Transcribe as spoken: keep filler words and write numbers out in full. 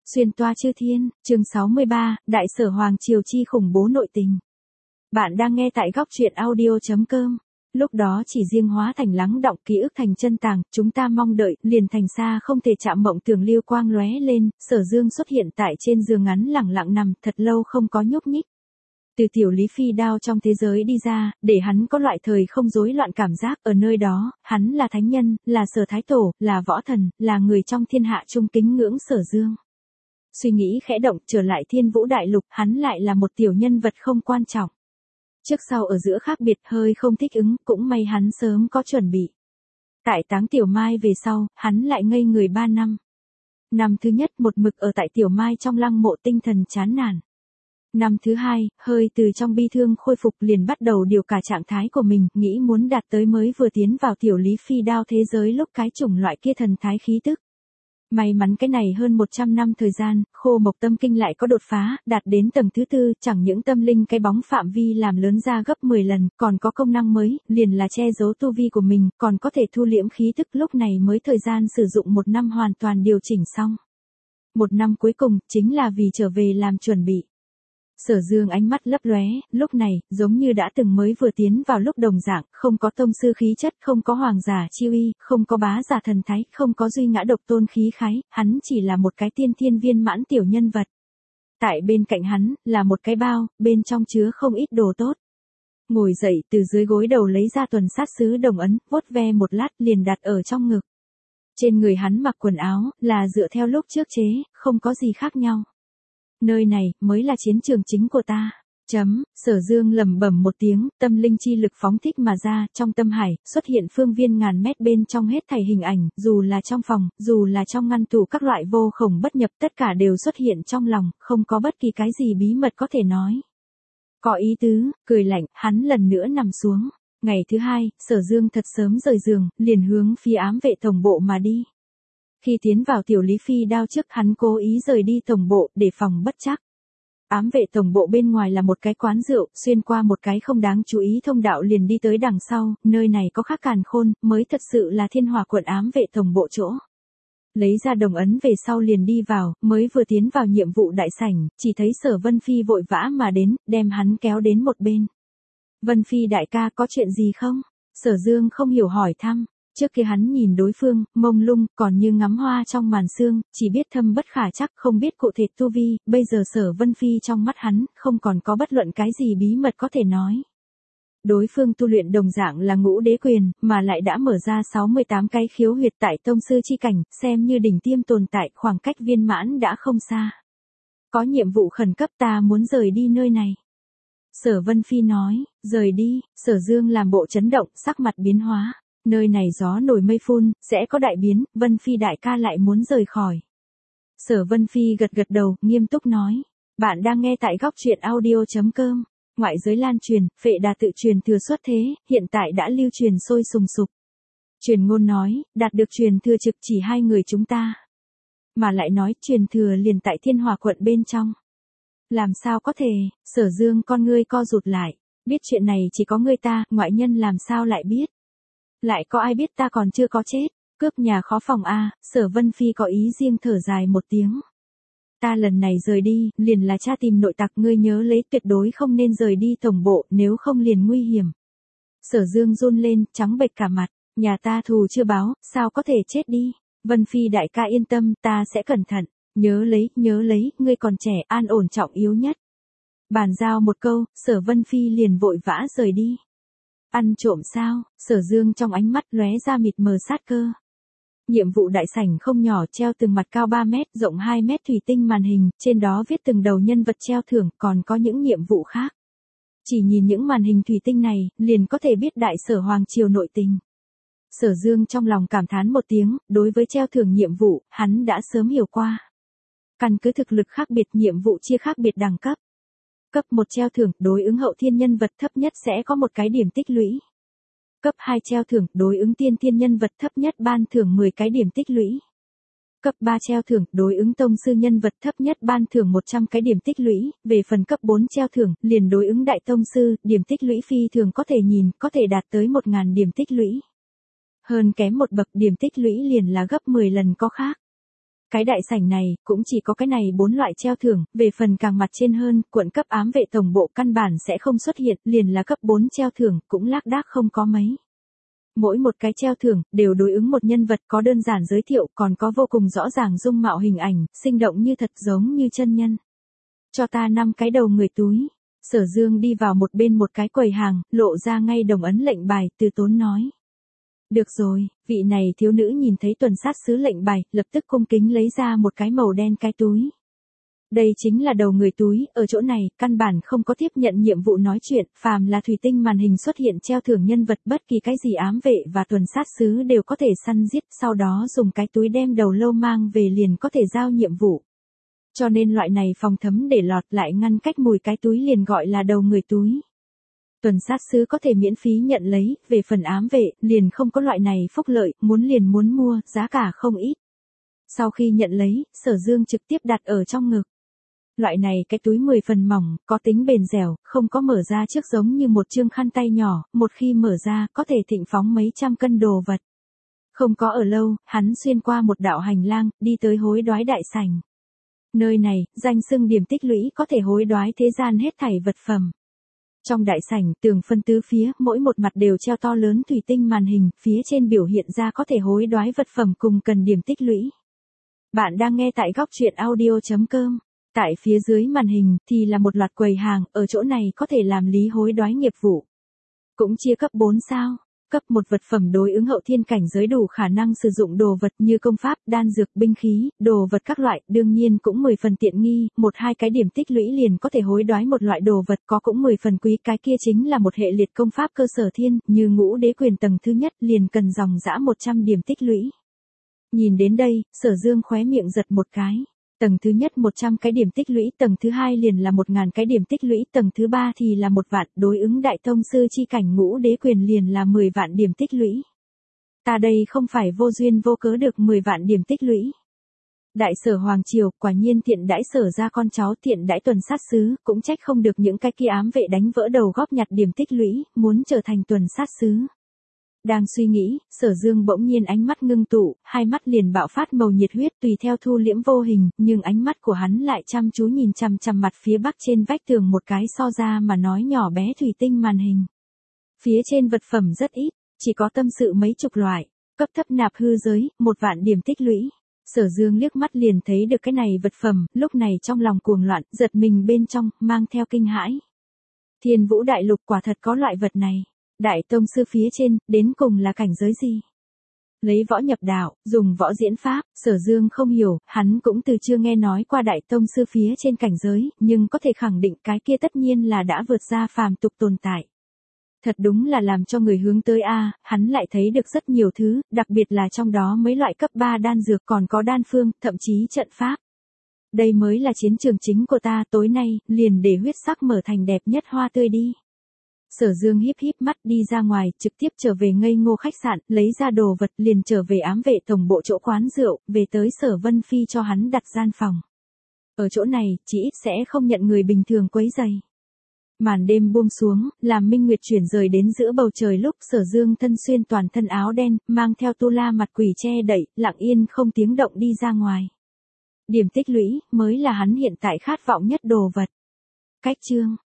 Xuyên toa chư thiên, chương sáu mươi ba, Đại sở Hoàng Triều chi khủng bố nội tình. Bạn đang nghe tại góc truyện audio chấm com. Lúc đó chỉ riêng Hóa Thành lắng đọng ký ức thành chân tàng, chúng ta mong đợi, liền thành xa không thể chạm mộng tưởng lưu quang lóe lên, Sở Dương xuất hiện tại trên giường ngắn lẳng lặng nằm, thật lâu không có nhúc nhích. Từ tiểu Lý Phi đao trong thế giới đi ra, để hắn có loại thời không rối loạn cảm giác, ở nơi đó, hắn là thánh nhân, là Sở Thái Tổ, là võ thần, là người trong thiên hạ trung kính ngưỡng Sở Dương. Suy nghĩ khẽ động, trở lại Thiên Vũ Đại Lục, hắn lại là một tiểu nhân vật không quan trọng. Trước sau ở giữa khác biệt, hơi không thích ứng, cũng may hắn sớm có chuẩn bị. Tại táng Tiểu Mai về sau, hắn lại ngây người ba năm. Năm thứ nhất một mực ở tại Tiểu Mai trong lăng mộ, tinh thần chán nản. Năm thứ hai, hơi từ trong bi thương khôi phục, liền bắt đầu điều cả trạng thái của mình, nghĩ muốn đạt tới mới vừa tiến vào tiểu Lý Phi đao thế giới lúc cái chủng loại kia thần thái khí tức. May mắn cái này hơn một trăm năm thời gian, Khô Mộc Tâm Kinh lại có đột phá, đạt đến tầng thứ tư, chẳng những tâm linh cái bóng phạm vi làm lớn ra gấp mười lần, còn có công năng mới, liền là che giấu tu vi của mình, còn có thể thu liễm khí tức, lúc này mới thời gian sử dụng một năm hoàn toàn điều chỉnh xong. Một năm cuối cùng, chính là vì trở về làm chuẩn bị. Sở Dương ánh mắt lấp lóe, lúc này, giống như đã từng mới vừa tiến vào lúc đồng dạng, không có tông sư khí chất, không có hoàng giả chi uy, không có bá giả thần thái, không có duy ngã độc tôn khí khái, hắn chỉ là một cái tiên thiên viên mãn tiểu nhân vật. Tại bên cạnh hắn, là một cái bao, bên trong chứa không ít đồ tốt. Ngồi dậy, từ dưới gối đầu lấy ra tuần sát sứ đồng ấn, vuốt ve một lát, liền đặt ở trong ngực. Trên người hắn mặc quần áo, là dựa theo lúc trước chế, không có gì khác nhau. Nơi này, mới là chiến trường chính của ta. Chấm, Sở Dương lẩm bẩm một tiếng, tâm linh chi lực phóng thích mà ra, trong tâm hải, xuất hiện phương viên ngàn mét bên trong hết thảy hình ảnh, dù là trong phòng, dù là trong ngăn tủ các loại vô khổng bất nhập, tất cả đều xuất hiện trong lòng, không có bất kỳ cái gì bí mật có thể nói. Có ý tứ, cười lạnh, hắn lần nữa nằm xuống. Ngày thứ hai, Sở Dương thật sớm rời giường, liền hướng phía ám vệ tổng bộ mà đi. Khi tiến vào tiểu Lý Phi đao trước, hắn cố ý rời đi tổng bộ, để phòng bất trắc. Ám vệ tổng bộ bên ngoài là một cái quán rượu, xuyên qua một cái không đáng chú ý thông đạo liền đi tới đằng sau, nơi này có khắc càn khôn, mới thật sự là Thiên Hỏa quận ám vệ tổng bộ chỗ. Lấy ra đồng ấn về sau liền đi vào, mới vừa tiến vào nhiệm vụ đại sảnh, chỉ thấy Sở Vân Phi vội vã mà đến, đem hắn kéo đến một bên. Vân Phi đại ca, có chuyện gì không? Sở Dương không hiểu hỏi thăm. Trước kia hắn nhìn đối phương, mông lung, còn như ngắm hoa trong màn sương, chỉ biết thâm bất khả chắc, không biết cụ thể tu vi, bây giờ Sở Vân Phi trong mắt hắn, không còn có bất luận cái gì bí mật có thể nói. Đối phương tu luyện đồng dạng là ngũ đế quyền, mà lại đã mở ra sáu mươi tám cái khiếu huyệt tại tông sư chi cảnh, xem như đỉnh tiêm tồn tại, khoảng cách viên mãn đã không xa. Có nhiệm vụ khẩn cấp, ta muốn rời đi nơi này. Sở Vân Phi nói, rời đi, Sở Dương làm bộ chấn động, sắc mặt biến hóa. Nơi này gió nổi mây phun, sẽ có đại biến, Vân Phi đại ca lại muốn rời khỏi. Sở Vân Phi gật gật đầu, nghiêm túc nói. Bạn đang nghe tại góc truyện audio chấm com. Ngoại giới lan truyền, Phệ Đà tự truyền thừa xuất thế, hiện tại đã lưu truyền sôi sùng sục. Truyền ngôn nói, đạt được truyền thừa trực chỉ hai người chúng ta. Mà lại nói, truyền thừa liền tại Thiên Hỏa quận bên trong. Làm sao có thể, Sở Dương con ngươi co rụt lại. Biết chuyện này chỉ có ngươi ta, ngoại nhân làm sao lại biết. Lại có ai biết ta còn chưa có chết, cướp nhà khó phòng a. Sở Vân Phi có ý riêng thở dài một tiếng. Ta lần này rời đi, liền là tra tìm nội tặc, ngươi nhớ lấy, tuyệt đối không nên rời đi tổng bộ, nếu không liền nguy hiểm. Sở Dương run lên, trắng bệch cả mặt, nhà ta thù chưa báo, sao có thể chết đi. Vân Phi đại ca yên tâm, ta sẽ cẩn thận, nhớ lấy, nhớ lấy, ngươi còn trẻ, an ổn trọng yếu nhất. Bàn giao một câu, Sở Vân Phi liền vội vã rời đi. Ăn trộm sao? Sở Dương trong ánh mắt lóe ra mịt mờ sát cơ. Nhiệm vụ đại sảnh không nhỏ, treo từng mặt cao ba mét, rộng hai mét thủy tinh màn hình, trên đó viết từng đầu nhân vật treo thưởng, còn có những nhiệm vụ khác. Chỉ nhìn những màn hình thủy tinh này, liền có thể biết đại sở Hoàng Triều nội tình. Sở Dương trong lòng cảm thán một tiếng, đối với treo thưởng nhiệm vụ, hắn đã sớm hiểu qua. Căn cứ thực lực khác biệt, nhiệm vụ chia khác biệt đẳng cấp. Cấp một treo thưởng, đối ứng hậu thiên nhân vật thấp nhất sẽ có một cái điểm tích lũy. Cấp hai treo thưởng, đối ứng tiên thiên nhân vật thấp nhất ban thưởng mười cái điểm tích lũy. Cấp ba treo thưởng, đối ứng tông sư nhân vật thấp nhất ban thưởng một trăm cái điểm tích lũy, về phần cấp bốn treo thưởng, liền đối ứng đại tông sư, điểm tích lũy phi thường có thể nhìn, có thể đạt tới một nghìn điểm tích lũy. Hơn kém một bậc, điểm tích lũy liền là gấp mười lần có khác. Cái đại sảnh này, cũng chỉ có cái này bốn loại treo thưởng, về phần càng mặt trên hơn, quận cấp ám vệ tổng bộ căn bản sẽ không xuất hiện, liền là cấp bốn treo thưởng, cũng lác đác không có mấy. Mỗi một cái treo thưởng, đều đối ứng một nhân vật có đơn giản giới thiệu, còn có vô cùng rõ ràng dung mạo hình ảnh, sinh động như thật giống như chân nhân. Cho ta năm cái đầu người túi. Sở Dương đi vào một bên một cái quầy hàng, lộ ra ngay đồng ấn lệnh bài, từ tốn nói. Được rồi, vị này thiếu nữ nhìn thấy tuần sát sứ lệnh bài, lập tức cung kính lấy ra một cái màu đen cái túi. Đây chính là đầu người túi, ở chỗ này, căn bản không có tiếp nhận nhiệm vụ nói chuyện, phàm là thủy tinh màn hình xuất hiện treo thưởng nhân vật bất kỳ cái gì ám vệ và tuần sát sứ đều có thể săn giết, sau đó dùng cái túi đem đầu lâu mang về liền có thể giao nhiệm vụ. Cho nên loại này phòng thấm để lọt lại ngăn cách mùi cái túi liền gọi là đầu người túi. Tuần sát sứ có thể miễn phí nhận lấy, về phần ám vệ, liền không có loại này phúc lợi, muốn liền muốn mua, giá cả không ít. Sau khi nhận lấy, Sở Dương trực tiếp đặt ở trong ngực. Loại này cái túi mười phần mỏng, có tính bền dẻo, không có mở ra trước giống như một chương khăn tay nhỏ, một khi mở ra, có thể thịnh phóng mấy trăm cân đồ vật. Không có ở lâu, hắn xuyên qua một đạo hành lang, đi tới hối đoái đại sảnh. Nơi này, danh xưng điểm tích lũy có thể hối đoái thế gian hết thảy vật phẩm. Trong đại sảnh, tường phân tứ phía, mỗi một mặt đều treo to lớn thủy tinh màn hình, phía trên biểu hiện ra có thể hối đoái vật phẩm cùng cần điểm tích lũy. Bạn đang nghe tại góc truyện audio chấm com. Tại phía dưới màn hình, thì là một loạt quầy hàng, ở chỗ này có thể làm lý hối đoái nghiệp vụ. Cũng chia cấp bốn sao. Cấp một vật phẩm đối ứng hậu thiên cảnh giới đủ khả năng sử dụng đồ vật như công pháp, đan dược, binh khí, đồ vật các loại, đương nhiên cũng mười phần tiện nghi, một hai cái điểm tích lũy liền có thể hối đoái một loại đồ vật có cũng mười phần quý, cái kia chính là một hệ liệt công pháp cơ sở thiên, như ngũ đế quyền tầng thứ nhất liền cần dòng dã một trăm điểm tích lũy. Nhìn đến đây, Sở Dương khóe miệng giật một cái. Tầng thứ nhất một trăm cái điểm tích lũy, tầng thứ hai liền là một ngàn cái điểm tích lũy, tầng thứ ba thì là một vạn, đối ứng đại tông sư chi cảnh ngũ đế quyền liền là mười vạn điểm tích lũy. Ta đây không phải vô duyên vô cớ được mười vạn điểm tích lũy. Đại sở Hoàng Triều, quả nhiên thiện đãi Sở ra con cháu, thiện đãi tuần sát sứ, cũng trách không được những cái kia ám vệ đánh vỡ đầu góp nhặt điểm tích lũy, muốn trở thành tuần sát sứ. Đang suy nghĩ, Sở Dương bỗng nhiên ánh mắt ngưng tụ, hai mắt liền bạo phát màu nhiệt huyết tùy theo thu liễm vô hình, nhưng ánh mắt của hắn lại chăm chú nhìn chằm chằm mặt phía bắc trên vách tường một cái so ra mà nói nhỏ bé thủy tinh màn hình. Phía trên vật phẩm rất ít, chỉ có tâm sự mấy chục loại, cấp thấp nạp hư giới, một vạn điểm tích lũy. Sở Dương liếc mắt liền thấy được cái này vật phẩm, lúc này trong lòng cuồng loạn, giật mình bên trong, mang theo kinh hãi. Thiên Vũ Đại Lục quả thật có loại vật này. Đại tông sư phía trên, đến cùng là cảnh giới gì? Lấy võ nhập đạo, dùng võ diễn pháp, Sở Dương không hiểu, hắn cũng từ chưa nghe nói qua đại tông sư phía trên cảnh giới, nhưng có thể khẳng định cái kia tất nhiên là đã vượt ra phàm tục tồn tại. Thật đúng là làm cho người hướng tới a, hắn lại thấy được rất nhiều thứ, đặc biệt là trong đó mấy loại cấp ba đan dược còn có đan phương, thậm chí trận pháp. Đây mới là chiến trường chính của ta, tối nay, liền để huyết sắc mở thành đẹp nhất hoa tươi đi. Sở Dương híp híp mắt đi ra ngoài, trực tiếp trở về ngây ngô khách sạn, lấy ra đồ vật liền trở về ám vệ tổng bộ chỗ quán rượu, về tới Sở Vân Phi cho hắn đặt gian phòng. Ở chỗ này, chỉ ít sẽ không nhận người bình thường quấy rầy. Màn đêm buông xuống, làm minh nguyệt chuyển rời đến giữa bầu trời lúc Sở Dương thân xuyên toàn thân áo đen, mang theo tu la mặt quỷ che đậy, lặng yên không tiếng động đi ra ngoài. Điểm tích lũy, mới là hắn hiện tại khát vọng nhất đồ vật. Cách chương